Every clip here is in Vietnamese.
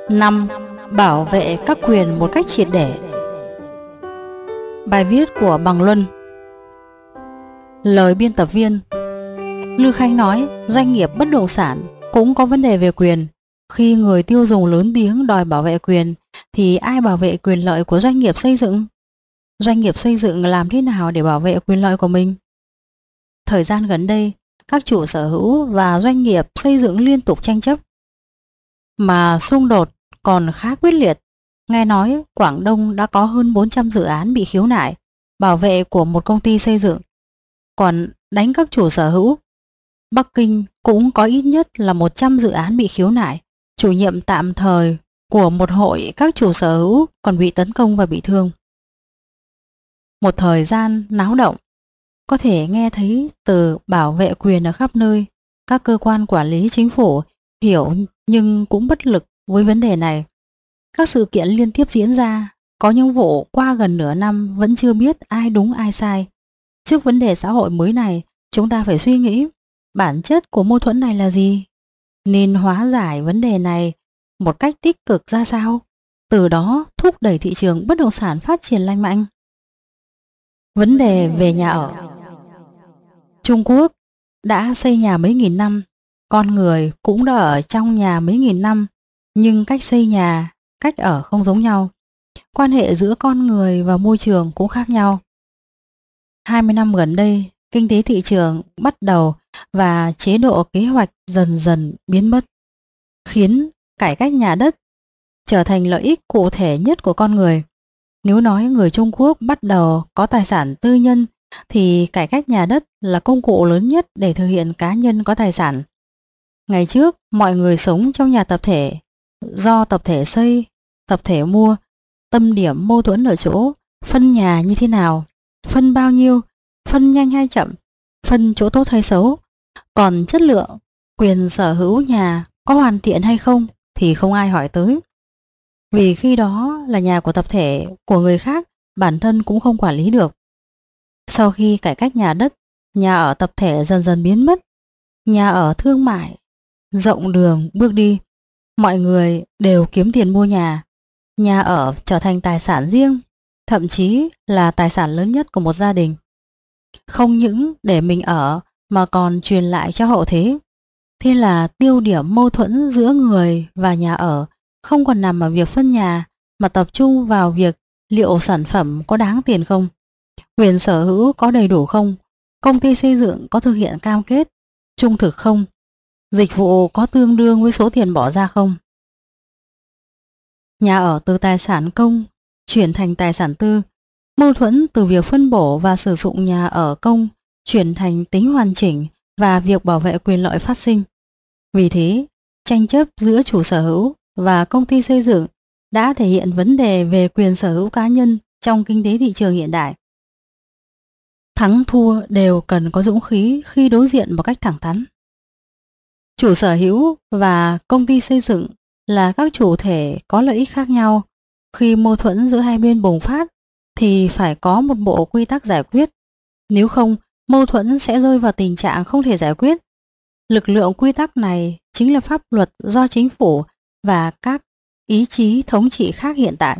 5. Bảo vệ các quyền một cách triệt để. Bài viết của Bằng Luân. Lời biên tập viên. Lư Khánh nói doanh nghiệp bất động sản cũng có vấn đề về quyền. Khi người tiêu dùng lớn tiếng đòi bảo vệ quyền thì ai bảo vệ quyền lợi của doanh nghiệp xây dựng? Doanh nghiệp xây dựng làm thế nào để bảo vệ quyền lợi của mình? Thời gian gần đây, các chủ sở hữu và doanh nghiệp xây dựng liên tục tranh chấp, mà xung đột còn khá quyết liệt. Nghe nói Quảng Đông đã có hơn 400 dự án bị khiếu nại bảo vệ của một công ty xây dựng, còn đánh các chủ sở hữu. Bắc Kinh cũng có ít nhất là 100 dự án bị khiếu nại. Chủ nhiệm tạm thời của một hội các chủ sở hữu còn bị tấn công và bị thương. Một thời gian náo động, có thể nghe thấy từ bảo vệ quyền ở khắp nơi. Các cơ quan quản lý chính phủ hiểu nhưng cũng bất lực với vấn đề này. Các sự kiện liên tiếp diễn ra, có những vụ qua gần nửa năm vẫn chưa biết ai đúng ai sai. Trước vấn đề xã hội mới này, chúng ta phải suy nghĩ bản chất của mâu thuẫn này là gì? Nên hóa giải vấn đề này một cách tích cực ra sao? Từ đó thúc đẩy thị trường bất động sản phát triển lành mạnh. Vấn đề về nhà ở. Trung Quốc đã xây nhà mấy nghìn năm, con người cũng đã ở trong nhà mấy nghìn năm, nhưng cách xây nhà, cách ở không giống nhau. Quan hệ giữa con người và môi trường cũng khác nhau. 20 năm gần đây, kinh tế thị trường bắt đầu và chế độ kế hoạch dần dần biến mất, khiến cải cách nhà đất trở thành lợi ích cụ thể nhất của con người. Nếu nói người Trung Quốc bắt đầu có tài sản tư nhân thì cải cách nhà đất là công cụ lớn nhất để thực hiện cá nhân có tài sản. Ngày trước, mọi người sống trong nhà tập thể, do tập thể xây, tập thể mua. Tâm điểm mâu thuẫn ở chỗ phân nhà như thế nào, phân bao nhiêu, phân nhanh hay chậm, phân chỗ tốt hay xấu. Còn chất lượng, quyền sở hữu nhà có hoàn thiện hay không thì không ai hỏi tới. Vì khi đó là nhà của tập thể, của người khác, bản thân cũng không quản lý được. Sau khi cải cách nhà đất, nhà ở tập thể dần dần biến mất. Nhà ở thương mại, rộng đường bước đi. Mọi người đều kiếm tiền mua nhà. Nhà ở trở thành tài sản riêng, thậm chí là tài sản lớn nhất của một gia đình. Không những để mình ở mà còn truyền lại cho hậu thế. Thế là tiêu điểm mâu thuẫn giữa người và nhà ở không còn nằm ở việc phân nhà, mà tập trung vào việc liệu sản phẩm có đáng tiền không, quyền sở hữu có đầy đủ không, công ty xây dựng có thực hiện cam kết trung thực không, dịch vụ có tương đương với số tiền bỏ ra không. Nhà ở từ tài sản công chuyển thành tài sản tư, mâu thuẫn từ việc phân bổ và sử dụng nhà ở công chuyển thành tính hoàn chỉnh và việc bảo vệ quyền lợi phát sinh. Vì thế, tranh chấp giữa chủ sở hữu và công ty xây dựng đã thể hiện vấn đề về quyền sở hữu cá nhân trong kinh tế thị trường hiện đại. Thắng thua đều cần có dũng khí khi đối diện một cách thẳng thắn. Chủ sở hữu và công ty xây dựng là các chủ thể có lợi ích khác nhau. Khi mâu thuẫn giữa hai bên bùng phát thì phải có một bộ quy tắc giải quyết. Nếu không, mâu thuẫn sẽ rơi vào tình trạng không thể giải quyết. Lực lượng quy tắc này chính là pháp luật do chính phủ và các ý chí thống trị khác hiện tại.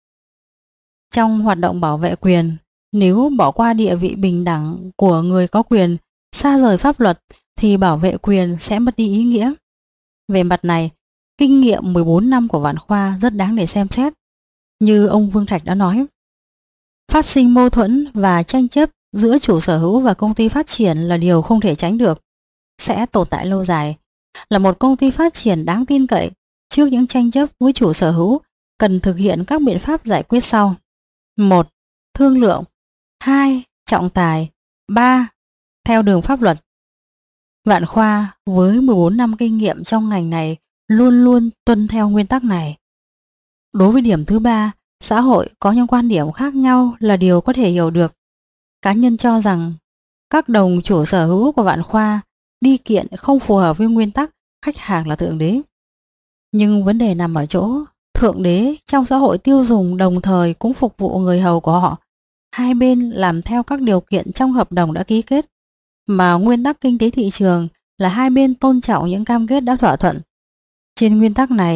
Trong hoạt động bảo vệ quyền, nếu bỏ qua địa vị bình đẳng của người có quyền, xa rời pháp luật thì bảo vệ quyền sẽ mất đi ý nghĩa. Về mặt này, kinh nghiệm 14 năm của Vạn Khoa rất đáng để xem xét. Như ông Vương Thạch đã nói, phát sinh mâu thuẫn và tranh chấp giữa chủ sở hữu và công ty phát triển là điều không thể tránh được, sẽ tồn tại lâu dài. Là một công ty phát triển đáng tin cậy, trước những tranh chấp với chủ sở hữu cần thực hiện các biện pháp giải quyết sau. 1. Thương lượng. 2. Trọng tài. 3. Theo đường pháp luật. Vạn Khoa với 14 năm kinh nghiệm trong ngành này luôn luôn tuân theo nguyên tắc này. Đối với điểm thứ 3, xã hội có những quan điểm khác nhau là điều có thể hiểu được. Cá nhân cho rằng các đồng chủ sở hữu của Vạn Khoa đi kiện không phù hợp với nguyên tắc khách hàng là thượng đế. Nhưng vấn đề nằm ở chỗ thượng đế trong xã hội tiêu dùng đồng thời cũng phục vụ người hầu của họ. Hai bên làm theo các điều kiện trong hợp đồng đã ký kết, mà nguyên tắc kinh tế thị trường là hai bên tôn trọng những cam kết đã thỏa thuận. Trên nguyên tắc này,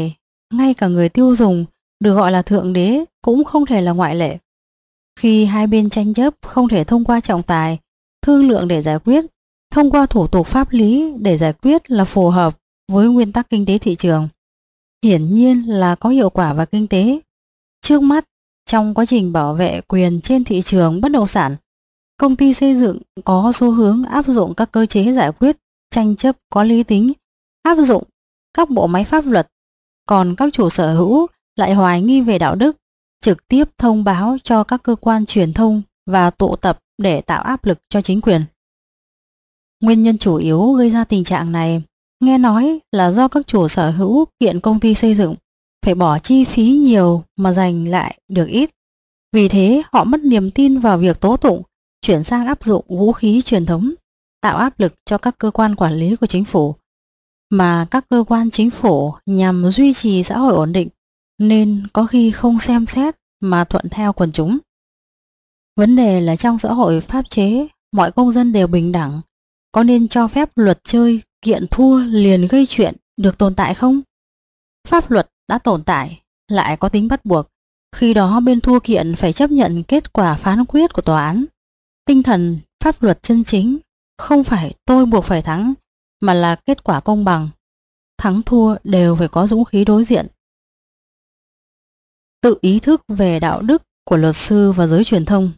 ngay cả người tiêu dùng được gọi là thượng đế cũng không thể là ngoại lệ. Khi hai bên tranh chấp không thể thông qua trọng tài, thương lượng để giải quyết, thông qua thủ tục pháp lý để giải quyết là phù hợp với nguyên tắc kinh tế thị trường. Hiển nhiên là có hiệu quả và kinh tế. Trước mắt, trong quá trình bảo vệ quyền trên thị trường bất động sản, công ty xây dựng có xu hướng áp dụng các cơ chế giải quyết tranh chấp có lý tính, áp dụng các bộ máy pháp luật, còn các chủ sở hữu lại hoài nghi về đạo đức, trực tiếp thông báo cho các cơ quan truyền thông và tụ tập để tạo áp lực cho chính quyền. Nguyên nhân chủ yếu gây ra tình trạng này nghe nói là do các chủ sở hữu kiện công ty xây dựng phải bỏ chi phí nhiều mà giành lại được ít. Vì thế họ mất niềm tin vào việc tố tụng, chuyển sang áp dụng vũ khí truyền thống, tạo áp lực cho các cơ quan quản lý của chính phủ. Mà các cơ quan chính phủ nhằm duy trì xã hội ổn định nên có khi không xem xét mà thuận theo quần chúng. Vấn đề là trong xã hội pháp chế, mọi công dân đều bình đẳng. Có nên cho phép luật chơi kiện thua liền gây chuyện được tồn tại không? Pháp luật đã tồn tại, lại có tính bắt buộc. Khi đó bên thua kiện phải chấp nhận kết quả phán quyết của tòa án. Tinh thần pháp luật chân chính không phải tôi buộc phải thắng, mà là kết quả công bằng. Thắng thua đều phải có dũng khí đối diện. Tự ý thức về đạo đức của luật sư và giới truyền thông.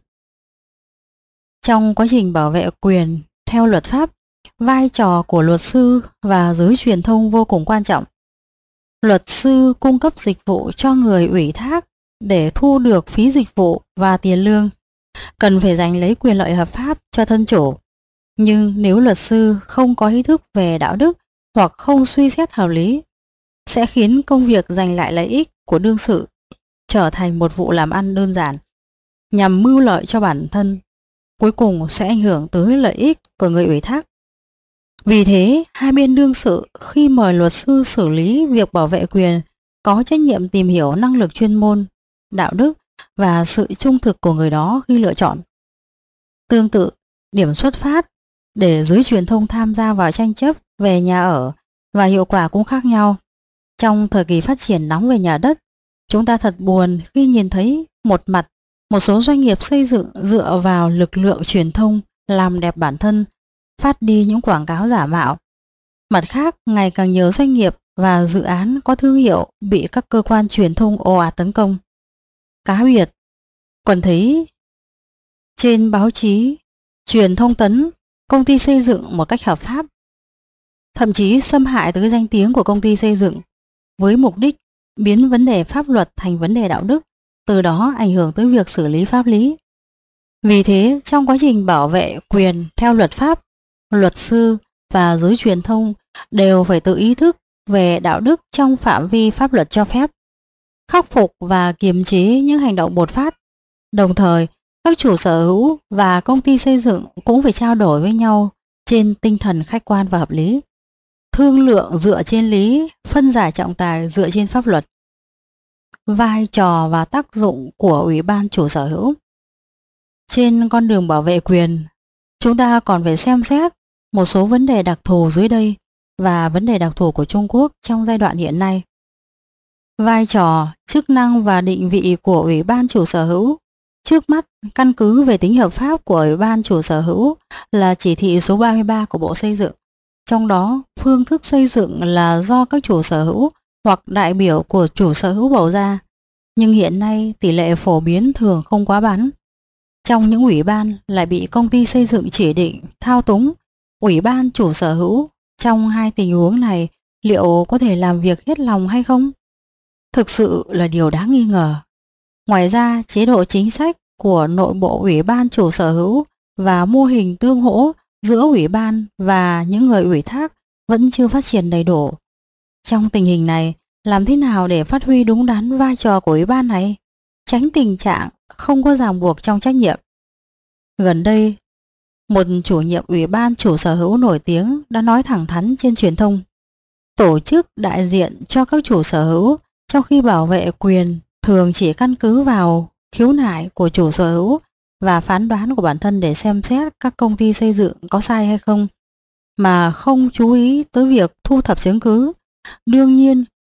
Trong quá trình bảo vệ quyền theo luật pháp, vai trò của luật sư và giới truyền thông vô cùng quan trọng. Luật sư cung cấp dịch vụ cho người ủy thác để thu được phí dịch vụ và tiền lương, cần phải giành lấy quyền lợi hợp pháp cho thân chủ. Nhưng nếu luật sư không có ý thức về đạo đức hoặc không suy xét hợp lý, sẽ khiến công việc giành lại lợi ích của đương sự trở thành một vụ làm ăn đơn giản, nhằm mưu lợi cho bản thân, cuối cùng sẽ ảnh hưởng tới lợi ích của người ủy thác. Vì thế, hai bên đương sự khi mời luật sư xử lý việc bảo vệ quyền có trách nhiệm tìm hiểu năng lực chuyên môn, đạo đức và sự trung thực của người đó khi lựa chọn. Tương tự, điểm xuất phát để giới truyền thông tham gia vào tranh chấp về nhà ở và hiệu quả cũng khác nhau. Trong thời kỳ phát triển nóng về nhà đất, chúng ta thật buồn khi nhìn thấy một mặt một số doanh nghiệp xây dựng dựa vào lực lượng truyền thông làm đẹp bản thân, phát đi những quảng cáo giả mạo. Mặt khác, ngày càng nhiều doanh nghiệp và dự án có thương hiệu bị các cơ quan truyền thông ồ ạt tấn công. Cá biệt, còn thấy trên báo chí, truyền thông tấn công ty xây dựng một cách hợp pháp, thậm chí xâm hại tới danh tiếng của công ty xây dựng với mục đích biến vấn đề pháp luật thành vấn đề đạo đức, từ đó ảnh hưởng tới việc xử lý pháp lý. Vì thế, trong quá trình bảo vệ quyền theo luật pháp, luật sư và giới truyền thông đều phải tự ý thức về đạo đức trong phạm vi pháp luật cho phép, khắc phục và kiềm chế những hành động bột phát. Đồng thời, các chủ sở hữu và công ty xây dựng cũng phải trao đổi với nhau trên tinh thần khách quan và hợp lý, thương lượng dựa trên lý, phân giải trọng tài dựa trên pháp luật. Vai trò và tác dụng của Ủy ban chủ sở hữu. Trên con đường bảo vệ quyền, chúng ta còn phải xem xét một số vấn đề đặc thù dưới đây và vấn đề đặc thù của Trung Quốc trong giai đoạn hiện nay. Vai trò, chức năng và định vị của Ủy ban chủ sở hữu. Trước mắt, căn cứ về tính hợp pháp của Ủy ban chủ sở hữu là chỉ thị số 33 của Bộ Xây dựng. Trong đó, phương thức xây dựng là do các chủ sở hữu hoặc đại biểu của chủ sở hữu bầu ra, nhưng hiện nay tỷ lệ phổ biến thường không quá bán. Trong những ủy ban lại bị công ty xây dựng chỉ định, thao túng. Ủy ban chủ sở hữu trong hai tình huống này liệu có thể làm việc hết lòng hay không? Thực sự là điều đáng nghi ngờ. Ngoài ra, chế độ chính sách của nội bộ Ủy ban chủ sở hữu và mô hình tương hỗ giữa Ủy ban và những người ủy thác vẫn chưa phát triển đầy đủ. Trong tình hình này, làm thế nào để phát huy đúng đắn vai trò của Ủy ban này, tránh tình trạng không có ràng buộc trong trách nhiệm? Gần đây, một chủ nhiệm Ủy ban chủ sở hữu nổi tiếng đã nói thẳng thắn trên truyền thông: tổ chức đại diện cho các chủ sở hữu trong khi bảo vệ quyền thường chỉ căn cứ vào khiếu nại của chủ sở hữu và phán đoán của bản thân để xem xét các công ty xây dựng có sai hay không, mà không chú ý tới việc thu thập chứng cứ. Đương nhiên,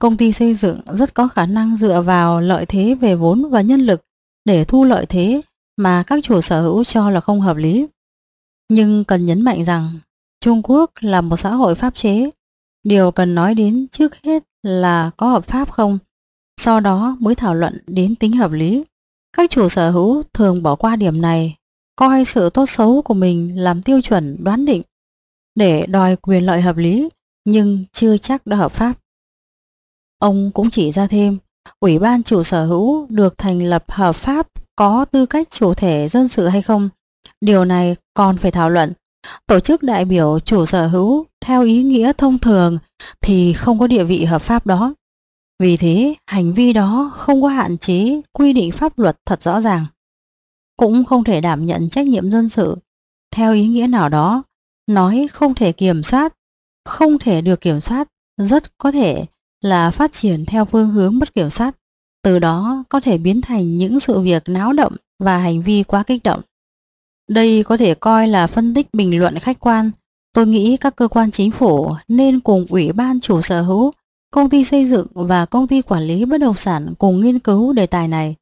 công ty xây dựng rất có khả năng dựa vào lợi thế về vốn và nhân lực để thu lợi thế mà các chủ sở hữu cho là không hợp lý. Nhưng cần nhấn mạnh rằng Trung Quốc là một xã hội pháp chế. Điều cần nói đến trước hết là có hợp pháp không, sau đó mới thảo luận đến tính hợp lý. Các chủ sở hữu thường bỏ qua điểm này, coi sự tốt xấu của mình làm tiêu chuẩn đoán định để đòi quyền lợi hợp lý, nhưng chưa chắc đã hợp pháp. Ông cũng chỉ ra thêm, Ủy ban chủ sở hữu được thành lập hợp pháp có tư cách chủ thể dân sự hay không, điều này còn phải thảo luận. Tổ chức đại biểu chủ sở hữu theo ý nghĩa thông thường thì không có địa vị hợp pháp đó. Vì thế, hành vi đó không có hạn chế quy định pháp luật thật rõ ràng, cũng không thể đảm nhận trách nhiệm dân sự. Theo ý nghĩa nào đó, nói không thể kiểm soát, không thể được kiểm soát, rất có thể là phát triển theo phương hướng mất kiểm soát, từ đó có thể biến thành những sự việc náo động và hành vi quá kích động. Đây có thể coi là phân tích bình luận khách quan. Tôi nghĩ các cơ quan chính phủ nên cùng Ủy ban chủ sở hữu, công ty xây dựng và công ty quản lý bất động sản cùng nghiên cứu đề tài này,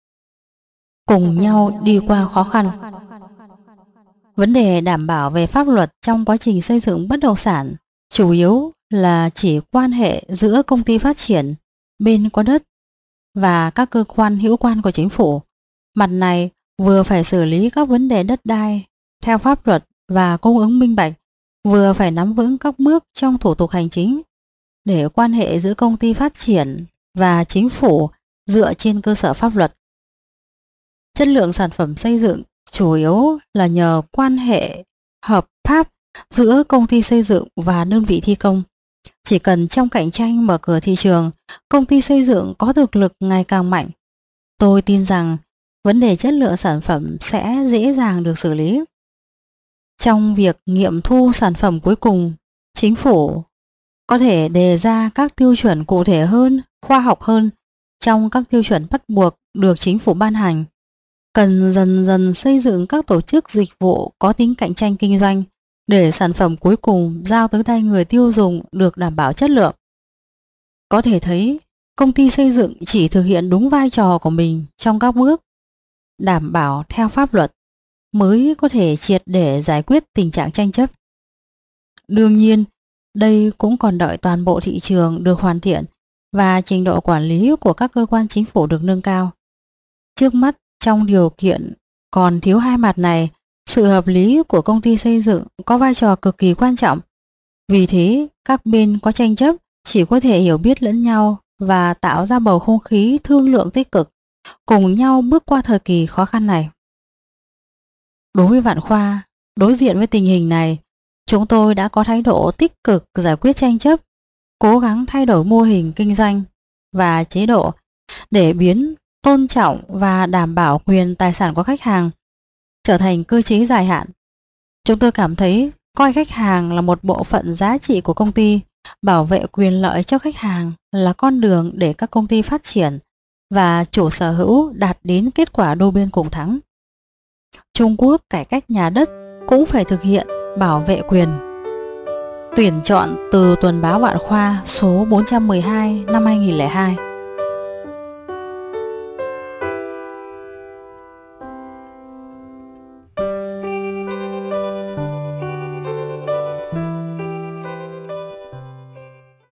cùng nhau đi qua khó khăn. Vấn đề đảm bảo về pháp luật trong quá trình xây dựng bất động sản chủ yếu là chỉ quan hệ giữa công ty phát triển, bên có đất và các cơ quan hữu quan của chính phủ. Mặt này vừa phải xử lý các vấn đề đất đai theo pháp luật và cung ứng minh bạch, vừa phải nắm vững các bước trong thủ tục hành chính để quan hệ giữa công ty phát triển và chính phủ dựa trên cơ sở pháp luật. Chất lượng sản phẩm xây dựng chủ yếu là nhờ quan hệ hợp pháp giữa công ty xây dựng và đơn vị thi công. Chỉ cần trong cạnh tranh mở cửa thị trường, công ty xây dựng có thực lực ngày càng mạnh, tôi tin rằng vấn đề chất lượng sản phẩm sẽ dễ dàng được xử lý. Trong việc nghiệm thu sản phẩm cuối cùng, chính phủ có thể đề ra các tiêu chuẩn cụ thể hơn, khoa học hơn trong các tiêu chuẩn bắt buộc được chính phủ ban hành. Cần dần dần xây dựng các tổ chức dịch vụ có tính cạnh tranh kinh doanh để sản phẩm cuối cùng giao tới tay người tiêu dùng được đảm bảo chất lượng. Có thể thấy, công ty xây dựng chỉ thực hiện đúng vai trò của mình trong các bước đảm bảo theo pháp luật mới có thể triệt để giải quyết tình trạng tranh chấp. Đương nhiên, đây cũng còn đợi toàn bộ thị trường được hoàn thiện và trình độ quản lý của các cơ quan chính phủ được nâng cao. Trước mắt, trong điều kiện còn thiếu hai mặt này, sự hợp lý của công ty xây dựng có vai trò cực kỳ quan trọng. Vì thế, các bên có tranh chấp chỉ có thể hiểu biết lẫn nhau và tạo ra bầu không khí thương lượng tích cực, cùng nhau bước qua thời kỳ khó khăn này. Đối với Vạn Khoa, đối diện với tình hình này, chúng tôi đã có thái độ tích cực giải quyết tranh chấp, cố gắng thay đổi mô hình kinh doanh và chế độ để biến tôn trọng và đảm bảo quyền tài sản của khách hàng trở thành cơ chế dài hạn. Chúng tôi cảm thấy coi khách hàng là một bộ phận giá trị của công ty, bảo vệ quyền lợi cho khách hàng là con đường để các công ty phát triển và chủ sở hữu đạt đến kết quả đôi bên cùng thắng. Trung Quốc cải cách nhà đất cũng phải thực hiện bảo vệ quyền. Tuyển chọn từ Tuần báo Vạn Khoa số 412 năm 2002.